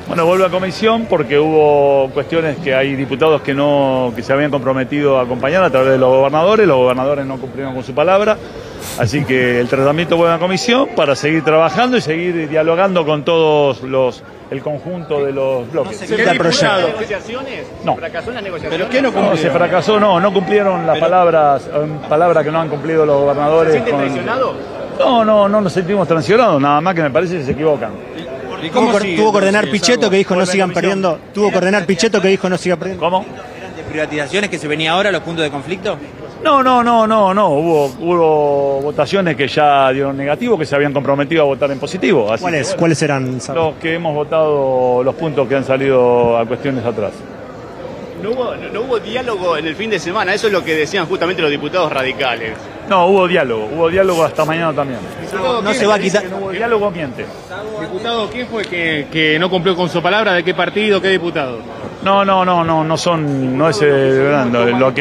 Bueno, vuelve a comisión porque hubo cuestiones que hay diputados que se habían comprometido a acompañar a través de los gobernadores no cumplieron con su palabra, así que el tratamiento vuelve a comisión para seguir trabajando y seguir dialogando con todos el conjunto de los bloques. ¿No se queda proyecto? ¿Negociaciones? No. ¿Fracasó en las negociaciones? ¿Pero qué no cumplieron? No, se fracasó, no cumplieron las palabras que no han cumplido los gobernadores. ¿Se sienten traicionados? No nos sentimos traicionados, nada más que me parece que se equivocan. ¿Y cómo tuvo que ordenar Pichetto que dijo no sigan perdiendo? ¿Tuvo que ordenar Pichetto que dijo no sigan perdiendo? ¿Cómo? ¿Eran de privatizaciones que se venía ahora los puntos de conflicto? No. Hubo votaciones que ya dieron negativo, que se habían comprometido a votar en positivo. Así ¿Cuáles eran? Los que hemos votado, los puntos que han salido a cuestiones atrás. No hubo diálogo en el fin de semana, eso es lo que decían justamente los diputados radicales. No, hubo diálogo hasta mañana también. No se va a quitar. No hubo diálogo, miente. Diputado, ¿quién fue que no cumplió con su palabra? ¿De qué partido? ¿Qué diputado? No es lo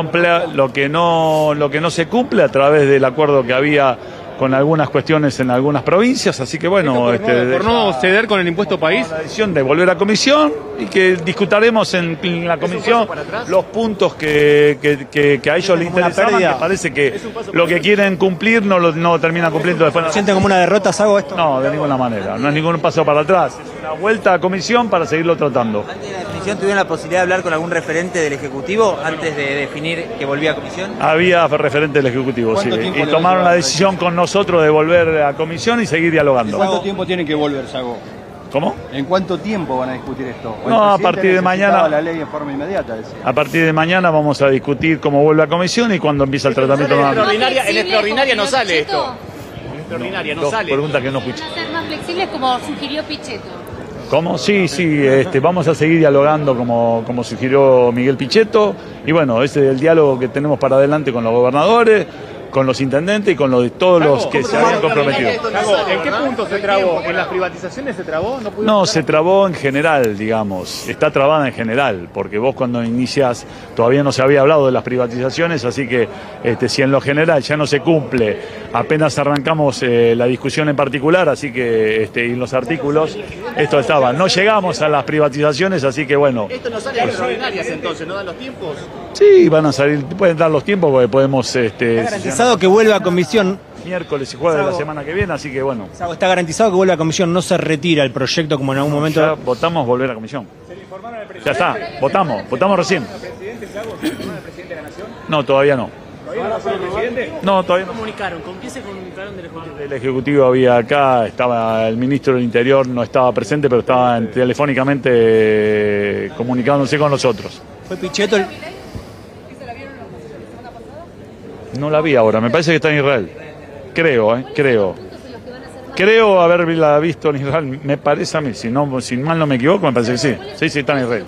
que no se cumple a través del acuerdo que había con algunas cuestiones en algunas provincias, así que bueno, por no ceder con el impuesto país. La decisión de volver a comisión y que discutiremos en la comisión los puntos que a ellos les interesaban, que parece que lo que quieren cumplir no lo terminan cumpliendo después. ¿Sienten como una derrota, Sago, esto? No, de ninguna manera, no es ningún paso para atrás, es una vuelta a comisión para seguirlo tratando. ¿Antes de la definición tuvieron la posibilidad de hablar con algún referente del Ejecutivo antes de definir que volvía a comisión? Había referente del Ejecutivo, sí, y tomaron la decisión con nosotros de volver a comisión y seguir dialogando. ¿Cuánto tiempo tienen que volver, Sago? ¿Cómo? ¿En cuánto tiempo van a discutir esto? No, a partir de mañana. La ley en forma inmediata, decía. A partir de mañana vamos a discutir cómo vuelve a comisión y cuándo empieza el tratamiento. En extraordinaria no sale esto. En extraordinaria no sale. Pregunta que no escuché. ¿Van a ser más flexibles como sugirió Pichetto? ¿Cómo? Sí, vamos a seguir dialogando como sugirió Miguel Pichetto. Y bueno, ese es el diálogo que tenemos para adelante con los gobernadores, con los intendentes y con todos los que se habían comprometido. ¿En qué punto se trabó? ¿En las privatizaciones se trabó? No, se trabó en general, digamos. Está trabada en general, porque vos cuando iniciás todavía no se había hablado de las privatizaciones, así que si en lo general ya no se cumple, apenas arrancamos la discusión en particular, así que y los artículos, esto estaba. No llegamos a las privatizaciones, así que bueno. ¿Esto no sale en extraordinarias entonces? ¿No dan los tiempos? Sí, van a salir, pueden dar los tiempos porque podemos... Que vuelva a comisión. Miércoles y jueves de la semana que viene, así que bueno. Está garantizado que vuelva a comisión, no se retira el proyecto como en algún momento. Ya votamos volver a comisión. Ya está, votamos recién. ¿El presidente de la Nación? No, todavía no. ¿Todavía no fue el presidente? No, todavía no. ¿Comunicaron? ¿Con quién se comunicaron del Ejecutivo? El Ejecutivo había acá, estaba el ministro del Interior, no estaba presente, pero estaba telefónicamente comunicándose con nosotros. ¿Fue Pichetto el... No la vi ahora, me parece que está en Israel. Creo. Creo haberla visto en Israel, me parece a mí, si mal no me equivoco, me parece que sí. Sí, está en Israel.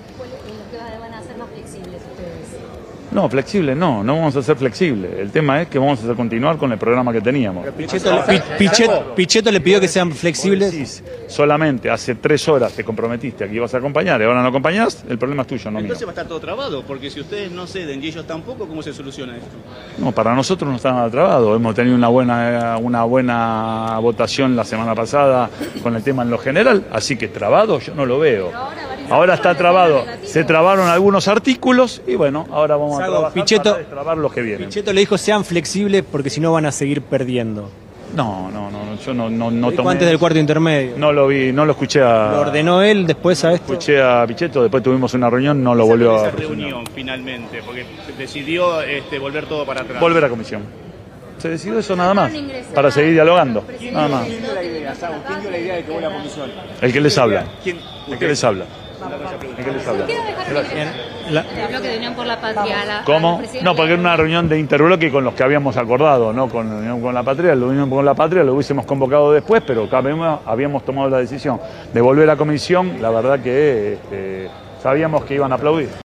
No, flexible no vamos a ser flexibles. El tema es que vamos a continuar con el programa que teníamos. Pichetto le pidió que sean flexibles. Solamente hace 3 horas te comprometiste a que ibas a acompañar y ahora no acompañás, el problema es tuyo, no mío. Entonces va a estar todo trabado, porque si ustedes no ceden y ellos tampoco, ¿cómo se soluciona esto? No, para nosotros no está nada trabado. Hemos tenido una buena votación la semana pasada con el tema en lo general, así que trabado yo no lo veo. Ahora está trabado, se trabaron algunos artículos y bueno, ahora vamos a trabajar para destrabar los que vienen. Pichetto le dijo sean flexibles porque si no van a seguir perdiendo. No, yo no tomé. Antes del cuarto intermedio. No lo vi, no lo escuché a... Lo ordenó él después a esto. Escuché a Pichetto, después tuvimos una reunión, no lo volvió a... Esa reunión finalmente, porque decidió volver todo para atrás. Volver a comisión. Se decidió eso nada más, para seguir dialogando, nada más. ¿Quién dio la idea, Sago? ¿Quién dio la idea de que vuelva a comisión? El que les habla. ¿Quién? El que les habla. El que les habla. El bloque de Unión por la Patria. ¿Cómo? No, porque era una reunión de interbloque con los que habíamos acordado, ¿no? Con Unión con la Patria. La Unión con la Patria lo hubiésemos convocado después, pero habíamos tomado la decisión de volver a comisión. La verdad que sabíamos que iban a aplaudir.